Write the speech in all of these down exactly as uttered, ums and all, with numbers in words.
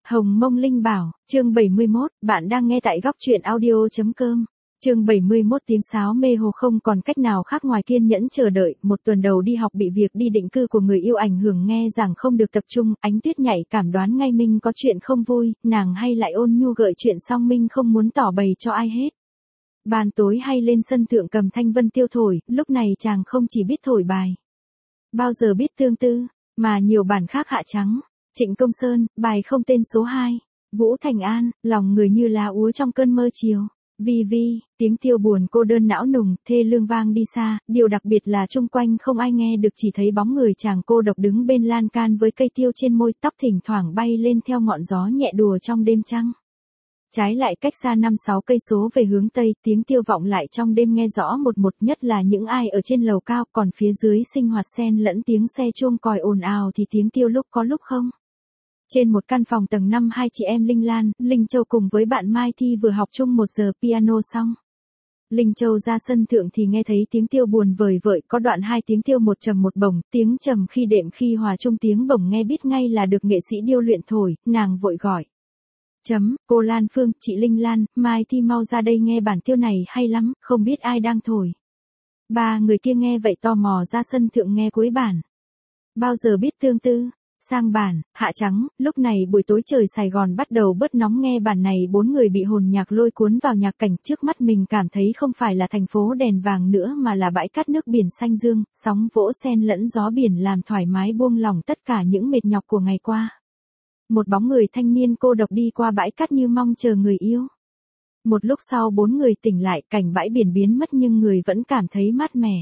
Hồng Mông Linh Bảo, chương bảy mươi mốt, bạn đang nghe tại góc truyện audio.com. Chương bảy mươi mốt tiếng sáo mê hồ không còn cách nào khác ngoài kiên nhẫn chờ đợi, một tuần đầu đi học bị việc đi định cư của người yêu ảnh hưởng nghe rằng không được tập trung, Ánh Tuyết nhạy cảm đoán ngay Minh có chuyện không vui, nàng hay lại ôn nhu gợi chuyện xong Minh không muốn tỏ bày cho ai hết. Ban tối hay lên sân thượng cầm thanh vân tiêu thổi, lúc này chàng không chỉ biết thổi bài, bao giờ biết tương tư, mà nhiều bản khác hạ trắng. Trịnh Công Sơn, bài không tên số hai. Vũ Thành An, lòng người như lá úa trong cơn mơ chiều. Vi vi, tiếng tiêu buồn cô đơn não nùng, thê lương vang đi xa, điều đặc biệt là chung quanh không ai nghe được, chỉ thấy bóng người chàng cô độc đứng bên lan can với cây tiêu trên môi, tóc thỉnh thoảng bay lên theo ngọn gió nhẹ đùa trong đêm trăng. Trái lại cách xa năm sáu cây số về hướng tây, tiếng tiêu vọng lại trong đêm nghe rõ một một, nhất là những ai ở trên lầu cao, còn phía dưới sinh hoạt xen lẫn tiếng xe chuông còi ồn ào thì tiếng tiêu lúc có lúc không. Trên một căn phòng tầng năm, hai chị em Linh Lan, Linh Châu cùng với bạn Mai Thi vừa học chung một giờ piano xong. Linh Châu ra sân thượng thì nghe thấy tiếng tiêu buồn vời vợi, có đoạn hai tiếng tiêu một trầm một bổng, tiếng trầm khi đệm khi hòa chung tiếng bổng nghe biết ngay là được nghệ sĩ điêu luyện thổi, nàng vội gọi. Chấm, cô Lan Phương, chị Linh Lan, Mai Thi mau ra đây nghe bản tiêu này hay lắm, không biết ai đang thổi. Ba người kia nghe vậy tò mò ra sân thượng nghe cuối bản. Bao giờ biết tương tư. Sang bản, hạ trắng, lúc này buổi tối trời Sài Gòn bắt đầu bớt nóng, nghe bản này bốn người bị hồn nhạc lôi cuốn vào nhạc cảnh, trước mắt mình cảm thấy không phải là thành phố đèn vàng nữa mà là bãi cát nước biển xanh dương, sóng vỗ xen lẫn gió biển làm thoải mái buông lỏng tất cả những mệt nhọc của ngày qua. Một bóng người thanh niên cô độc đi qua bãi cát như mong chờ người yêu. Một lúc sau bốn người tỉnh lại, cảnh bãi biển biến mất nhưng người vẫn cảm thấy mát mẻ.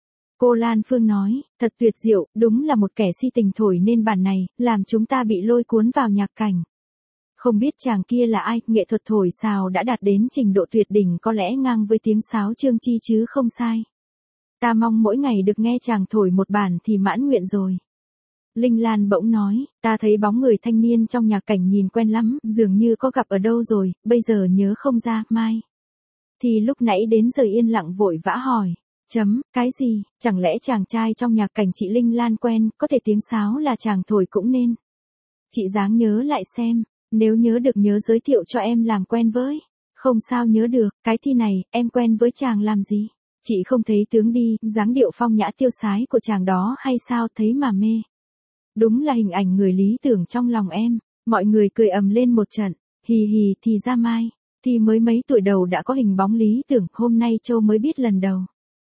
Cô Lan Phương nói, thật tuyệt diệu, đúng là một kẻ si tình thổi nên bản này, làm chúng ta bị lôi cuốn vào nhạc cảnh. Không biết chàng kia là ai, nghệ thuật thổi sào đã đạt đến trình độ tuyệt đỉnh, có lẽ ngang với tiếng sáo Trương Chi chứ không sai. Ta mong mỗi ngày được nghe chàng thổi một bản thì mãn nguyện rồi. Linh Lan bỗng nói, ta thấy bóng người thanh niên trong nhạc cảnh nhìn quen lắm, dường như có gặp ở đâu rồi, bây giờ nhớ không ra, Mai. Thì lúc nãy đến giờ yên lặng vội vã hỏi. Chấm, cái gì, chẳng lẽ chàng trai trong nhạc cảnh chị Linh Lan quen, có thể tiếng sáo là chàng thổi cũng nên. Chị dáng nhớ lại xem, nếu nhớ được nhớ giới thiệu cho em làm quen với. Không sao nhớ được, cái thi này, em quen với chàng làm gì? Chị không thấy tướng đi, dáng điệu phong nhã tiêu sái của chàng đó hay sao, thấy mà mê. Đúng là hình ảnh người lý tưởng trong lòng em, mọi người cười ầm lên một trận, hì hì thì ra Mai, thì mới mấy tuổi đầu đã có hình bóng lý tưởng, hôm nay Châu mới biết lần đầu.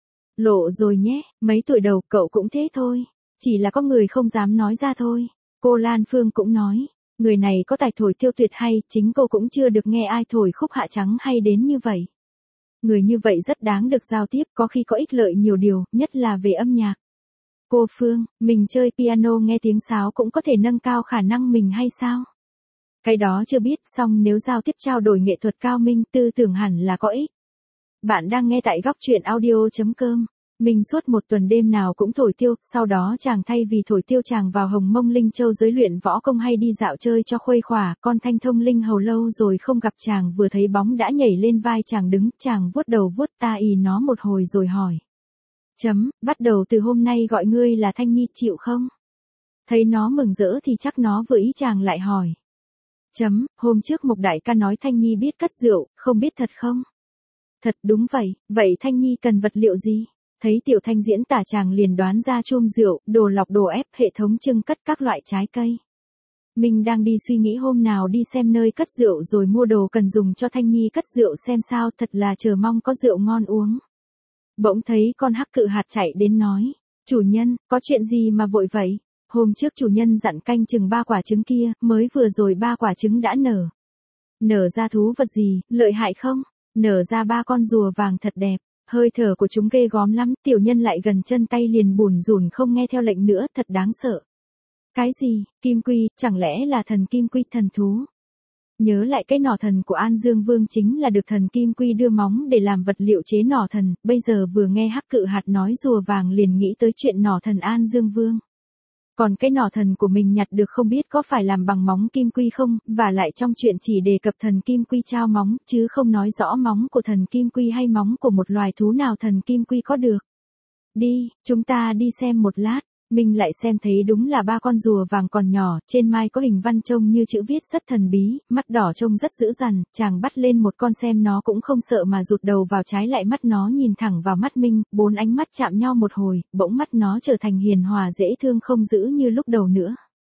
Lộ rồi nhé, mấy tuổi đầu cậu cũng thế thôi, chỉ là có người không dám nói ra thôi. Cô Lan Phương cũng nói, người này có tài thổi tiêu tuyệt hay, chính cô cũng chưa được nghe ai thổi khúc hạ trắng hay đến như vậy. Người như vậy rất đáng được giao tiếp, có khi có ích lợi nhiều điều, nhất là về âm nhạc. Cô Phương, mình chơi piano nghe tiếng sáo cũng có thể nâng cao khả năng mình hay sao? Cái đó chưa biết, song nếu giao tiếp trao đổi nghệ thuật cao minh, tư tưởng hẳn là có ích. Bạn đang nghe tại góc truyện audio.com. Mình suốt một tuần đêm nào cũng thổi tiêu, sau đó chàng thay vì thổi tiêu chàng vào Hồng Mông Linh Châu giới luyện võ công hay đi dạo chơi cho khuây khỏa, con Thanh Thông Linh hầu lâu rồi không gặp chàng, vừa thấy bóng đã nhảy lên vai chàng đứng, chàng vuốt đầu vuốt ta ì nó một hồi rồi hỏi. Chấm, bắt đầu từ hôm nay gọi ngươi là Thanh Nhi chịu không? Thấy nó mừng rỡ thì chắc nó vừa ý, chàng lại hỏi. Chấm, hôm trước Mộc Đại ca nói Thanh Nhi biết cất rượu, không biết thật không? Thật đúng vậy, vậy Thanh Nhi cần vật liệu gì? Thấy Tiểu Thanh diễn tả chàng liền đoán ra chum rượu, đồ lọc đồ ép, hệ thống trưng cất các loại trái cây. Mình đang đi suy nghĩ hôm nào đi xem nơi cất rượu rồi mua đồ cần dùng cho Thanh Nhi cất rượu xem sao, thật là chờ mong có rượu ngon uống. Bỗng thấy con hắc cự hạt chạy đến nói, chủ nhân, có chuyện gì mà vội vậy? Hôm trước chủ nhân dặn canh chừng ba quả trứng kia, mới vừa rồi ba quả trứng đã nở. Nở ra thú vật gì, lợi hại không? Nở ra ba con rùa vàng thật đẹp, hơi thở của chúng ghê gớm lắm, tiểu nhân lại gần chân tay liền bùn rùn không nghe theo lệnh nữa, thật đáng sợ. Cái gì, kim quy, chẳng lẽ là thần kim quy thần thú? Nhớ lại cái nỏ thần của An Dương Vương chính là được thần kim quy đưa móng để làm vật liệu chế nỏ thần, bây giờ vừa nghe hắc cự hạt nói rùa vàng liền nghĩ tới chuyện nỏ thần An Dương Vương. Còn cái nỏ thần của mình nhặt được không biết có phải làm bằng móng kim quy không, và lại trong chuyện chỉ đề cập thần kim quy trao móng, chứ không nói rõ móng của thần kim quy hay móng của một loài thú nào thần kim quy có được. Đi, chúng ta đi xem một lát. Minh lại xem thấy đúng là ba con rùa vàng còn nhỏ, trên mai có hình văn trông như chữ viết rất thần bí, mắt đỏ trông rất dữ dằn, chàng bắt lên một con xem nó cũng không sợ mà rụt đầu vào trái lại mắt nó nhìn thẳng vào mắt Minh, bốn ánh mắt chạm nhau một hồi, bỗng mắt nó trở thành hiền hòa dễ thương không dữ như lúc đầu nữa.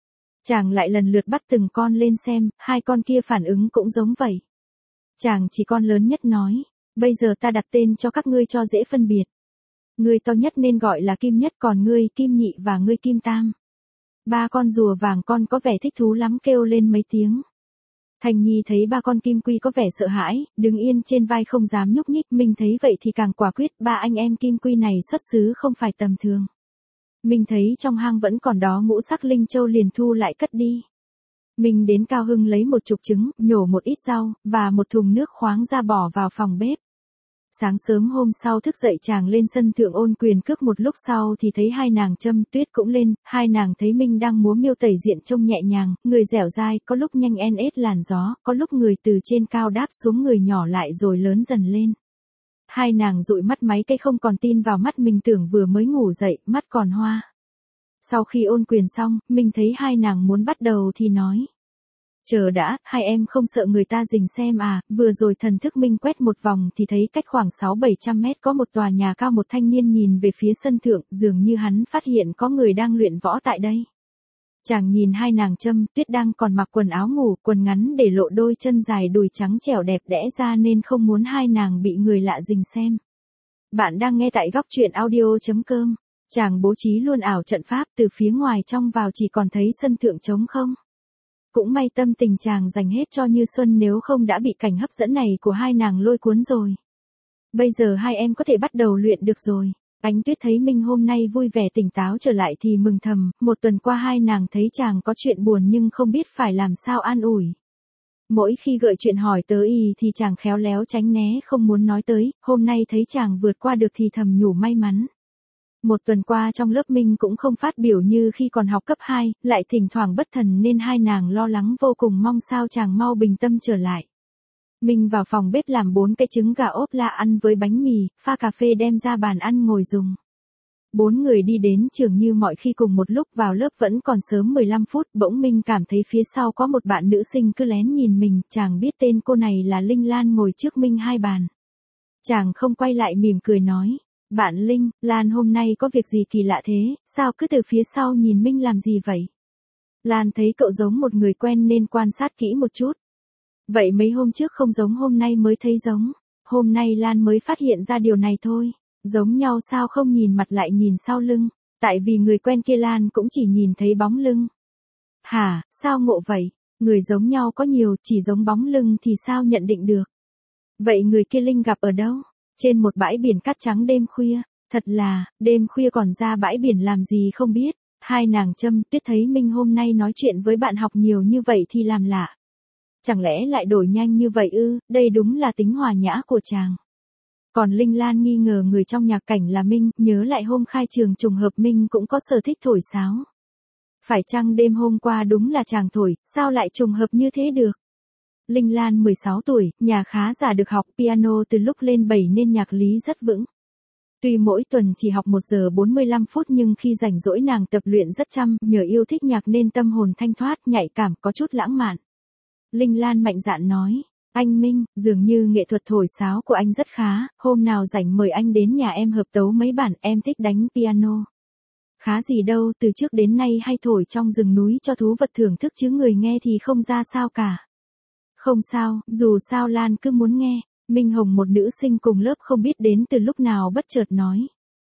Chàng lại lần lượt bắt từng con lên xem, hai con kia phản ứng cũng giống vậy. Chàng chỉ con lớn nhất nói, bây giờ ta đặt tên cho các ngươi cho dễ phân biệt. Ngươi to nhất nên gọi là Kim Nhất, còn ngươi Kim Nhị và ngươi Kim Tam. Ba con rùa vàng con có vẻ thích thú lắm kêu lên mấy tiếng. Thành Nhi thấy ba con Kim Quy có vẻ sợ hãi, đứng yên trên vai không dám nhúc nhích. Minh thấy vậy thì càng quả quyết, ba anh em Kim Quy này xuất xứ không phải tầm thường. Minh thấy trong hang vẫn còn đó ngũ sắc linh châu liền thu lại cất đi. Minh đến Cao Hưng lấy một chục trứng, nhổ một ít rau, và một thùng nước khoáng ra bỏ vào phòng bếp. Sáng sớm hôm sau thức dậy chàng lên sân thượng ôn quyền cước, một lúc sau thì thấy hai nàng Trâm Tuyết cũng lên, hai nàng thấy Minh đang múa miêu tẩy diện trông nhẹ nhàng, người dẻo dai, có lúc nhanh en ết làn gió, có lúc người từ trên cao đáp xuống người nhỏ lại rồi lớn dần lên. Hai nàng dụi mắt máy cây không còn tin vào mắt mình, tưởng vừa mới ngủ dậy, mắt còn hoa. Sau khi ôn quyền xong, Minh thấy hai nàng muốn bắt đầu thì nói. Chờ đã, hai em không sợ người ta rình xem à? Vừa rồi thần thức Minh quét một vòng thì thấy cách khoảng sáu bảy trăm mét có một tòa nhà cao, một thanh niên nhìn về phía sân thượng, dường như hắn phát hiện có người đang luyện võ tại đây. Chàng nhìn hai nàng Trâm Tuyết đang còn mặc quần áo ngủ, quần ngắn để lộ đôi chân dài đùi trắng trẻo đẹp đẽ ra nên không muốn hai nàng bị người lạ rình xem. Bạn đang nghe tại góc truyện audio chấm com. Chàng bố trí luôn ảo trận pháp, từ phía ngoài trong vào chỉ còn thấy sân thượng trống không. Cũng may tâm tình chàng dành hết cho Như Xuân, nếu không đã bị cảnh hấp dẫn này của hai nàng lôi cuốn rồi. Bây giờ hai em có thể bắt đầu luyện được rồi. Ánh Tuyết thấy Minh hôm nay vui vẻ tỉnh táo trở lại thì mừng thầm, một tuần qua hai nàng thấy chàng có chuyện buồn nhưng không biết phải làm sao an ủi. Mỗi khi gợi chuyện hỏi tới y thì chàng khéo léo tránh né không muốn nói tới, hôm nay thấy chàng vượt qua được thì thầm nhủ may mắn. Một tuần qua trong lớp Minh cũng không phát biểu như khi còn học cấp hai, lại thỉnh thoảng bất thần nên hai nàng lo lắng vô cùng, mong sao chàng mau bình tâm trở lại. Minh vào phòng bếp làm bốn cái trứng gà ốp la ăn với bánh mì, pha cà phê đem ra bàn ăn ngồi dùng. Bốn người đi đến trường như mọi khi cùng một lúc, vào lớp vẫn còn sớm mười lăm phút, bỗng Minh cảm thấy phía sau có một bạn nữ sinh cứ lén nhìn mình, chàng biết tên cô này là Linh Lan ngồi trước Minh hai bàn. Chàng không quay lại mỉm cười nói. Bạn Linh, Lan hôm nay có việc gì kỳ lạ thế, sao cứ từ phía sau nhìn Minh làm gì vậy? Lan thấy cậu giống một người quen nên quan sát kỹ một chút. Vậy mấy hôm trước không giống, hôm nay mới thấy giống. Hôm nay Lan mới phát hiện ra điều này thôi. Giống nhau sao không nhìn mặt lại nhìn sau lưng? Tại vì người quen kia Lan cũng chỉ nhìn thấy bóng lưng. Hả, sao ngộ vậy? Người giống nhau có nhiều, chỉ giống bóng lưng thì sao nhận định được? Vậy người kia Linh gặp ở đâu? Trên một bãi biển cát trắng đêm khuya. Thật là, đêm khuya còn ra bãi biển làm gì không biết. Hai nàng Trâm Tuyết thấy Minh hôm nay nói chuyện với bạn học nhiều như vậy thì làm lạ. Chẳng lẽ lại đổi nhanh như vậy ư? Đây đúng là tính hòa nhã của chàng. Còn Linh Lan nghi ngờ người trong nhạc cảnh là Minh, nhớ lại hôm khai trường trùng hợp Minh cũng có sở thích thổi sáo. Phải chăng đêm hôm qua đúng là chàng thổi, sao lại trùng hợp như thế được? Linh Lan mười sáu tuổi, nhà khá giả, được học piano từ lúc lên bảy nên nhạc lý rất vững. Tuy mỗi tuần chỉ học một giờ bốn mươi lăm phút nhưng khi rảnh rỗi nàng tập luyện rất chăm, nhờ yêu thích nhạc nên tâm hồn thanh thoát, nhạy cảm, có chút lãng mạn. Linh Lan mạnh dạn nói, anh Minh, dường như nghệ thuật thổi sáo của anh rất khá, hôm nào rảnh mời anh đến nhà em hợp tấu mấy bản, em thích đánh piano. Khá gì đâu, từ trước đến nay hay thổi trong rừng núi cho thú vật thưởng thức chứ người nghe thì không ra sao cả. Không sao, dù sao Lan cứ muốn nghe. Minh Hồng, một nữ sinh cùng lớp không biết đến từ lúc nào bất chợt nói.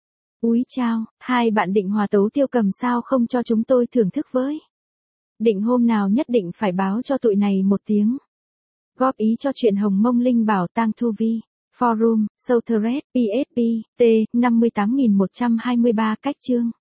Úi chao, hai bạn định hòa tấu Tiêu Cầm sao không cho chúng tôi thưởng thức với? Định hôm nào nhất định phải báo cho tụi này một tiếng. Góp ý cho chuyện Hồng Mông Linh Bảo Tang Thu Vi. Forum, Southred, pê ét pê, T, năm mươi tám nghìn một trăm hai mươi ba cách chương.